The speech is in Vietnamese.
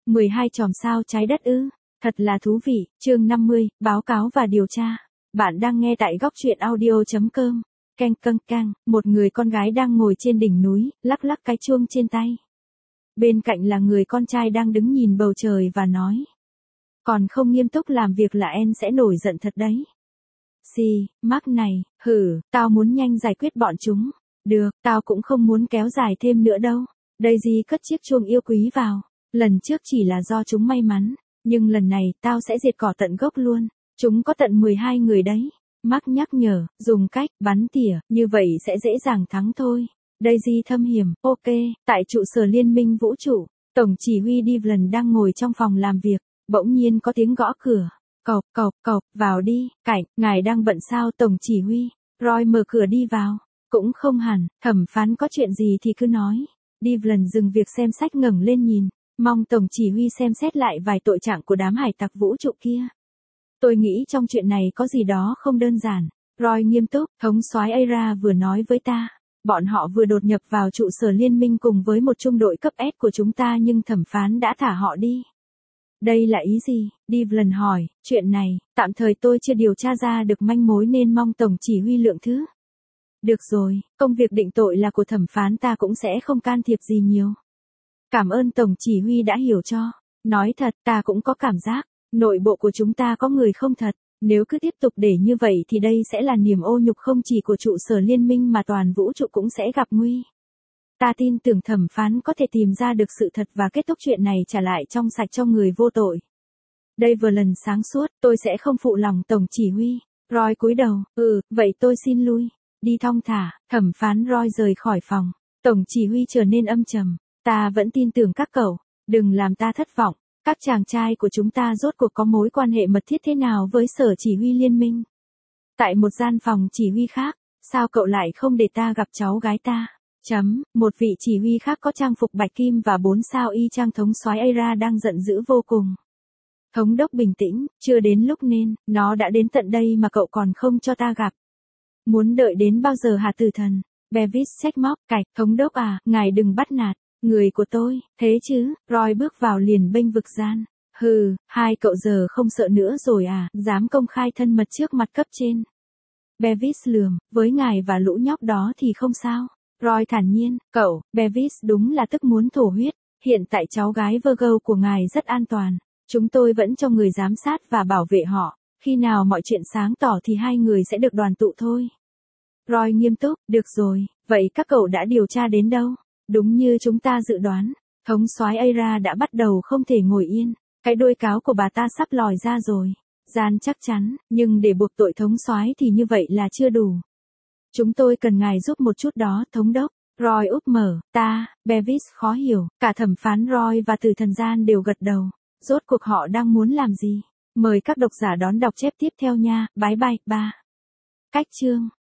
12 chòm sao trái đất ư? Thật là thú vị. Chương 50, báo cáo và điều tra. Bạn đang nghe tại góc truyện audio.com. Keng căng căng, một người con gái đang ngồi trên đỉnh núi, lắc lắc cái chuông trên tay. Bên cạnh là người con trai đang đứng nhìn bầu trời và nói. Còn không nghiêm túc làm việc là em sẽ nổi giận thật đấy. Mark này, tao muốn nhanh giải quyết bọn chúng. Được, tao cũng không muốn kéo dài thêm nữa đâu. Daisy cất chiếc chuông yêu quý vào. Lần trước chỉ là do chúng may mắn, nhưng lần này tao sẽ diệt cỏ tận gốc luôn. Chúng có tận 12 người đấy. Mark nhắc nhở, dùng cách bắn tỉa, như vậy sẽ dễ dàng thắng thôi. Daisy thâm hiểm, ok, tại trụ sở Liên minh Vũ trụ, Tổng chỉ huy Devlin đang ngồi trong phòng làm việc, bỗng nhiên có tiếng gõ cửa. Cộc cộc cộc, vào đi, cảnh, ngài đang bận sao Tổng chỉ huy? Roy mở cửa đi vào. Cũng không hẳn, thẩm phán có chuyện gì thì cứ nói. Devlin dừng việc xem sách ngẩng lên nhìn, mong Tổng chỉ huy xem xét lại vài tội trạng của đám hải tặc vũ trụ kia. Tôi nghĩ trong chuyện này có gì đó không đơn giản. Roy nghiêm túc, thống soái Aira vừa nói với ta. Bọn họ vừa đột nhập vào trụ sở liên minh cùng với một trung đội cấp S của chúng ta nhưng thẩm phán đã thả họ đi. Đây là ý gì? Devlin hỏi, chuyện này, tạm thời tôi chưa điều tra ra được manh mối nên mong Tổng chỉ huy lượng thứ. Được rồi, công việc định tội là của thẩm phán ta cũng sẽ không can thiệp gì nhiều. Cảm ơn Tổng chỉ huy đã hiểu cho. Nói thật, ta cũng có cảm giác, nội bộ của chúng ta có người không thật. Nếu cứ tiếp tục để như vậy thì đây sẽ là niềm ô nhục không chỉ của trụ sở liên minh mà toàn vũ trụ cũng sẽ gặp nguy. Ta tin tưởng thẩm phán có thể tìm ra được sự thật và kết thúc chuyện này trả lại trong sạch cho người vô tội. Đây vừa lần sáng suốt, tôi sẽ không phụ lòng Tổng chỉ huy. Roy cúi đầu, vậy tôi xin lui. Đi thong thả, thẩm phán Roy rời khỏi phòng. Tổng chỉ huy trở nên âm trầm. Ta vẫn tin tưởng các cậu, đừng làm ta thất vọng. Các chàng trai của chúng ta rốt cuộc có mối quan hệ mật thiết thế nào với sở chỉ huy liên minh? Tại một gian phòng chỉ huy khác, sao cậu lại không để ta gặp cháu gái ta? Một vị chỉ huy khác có trang phục bạch kim và 4 sao y chang thống soái Aira đang giận dữ vô cùng. Thống đốc bình tĩnh, chưa đến lúc nên, nó đã đến tận đây mà cậu còn không cho ta gặp. Muốn đợi đến bao giờ hả tử thần? Bevis trách móc, cạch, thống đốc à, ngài đừng bắt nạt. Người của tôi, thế chứ? Roy bước vào liền bênh vực gian. Hai cậu giờ không sợ nữa rồi à, dám công khai thân mật trước mặt cấp trên. Bevis lườm, với ngài và lũ nhóc đó thì không sao. Roy thản nhiên, cậu, Bevis đúng là tức muốn thổ huyết. Hiện tại cháu gái Virgo của ngài rất an toàn. Chúng tôi vẫn cho người giám sát và bảo vệ họ. Khi nào mọi chuyện sáng tỏ thì hai người sẽ được đoàn tụ thôi. Roy nghiêm túc, được rồi, vậy các cậu đã điều tra đến đâu? Đúng như chúng ta dự đoán, thống soái Aira đã bắt đầu không thể ngồi yên. Cái đuôi cáo của bà ta sắp lòi ra rồi. Gian chắc chắn, nhưng để buộc tội thống soái thì như vậy là chưa đủ. Chúng tôi cần ngài giúp một chút đó, thống đốc. Roy úp mở, Bevis khó hiểu, cả thẩm phán Roy và tử thần Gian đều gật đầu. Rốt cuộc họ đang muốn làm gì? Mời các độc giả đón đọc chép tiếp theo nha, bye bye, 3. Cách chương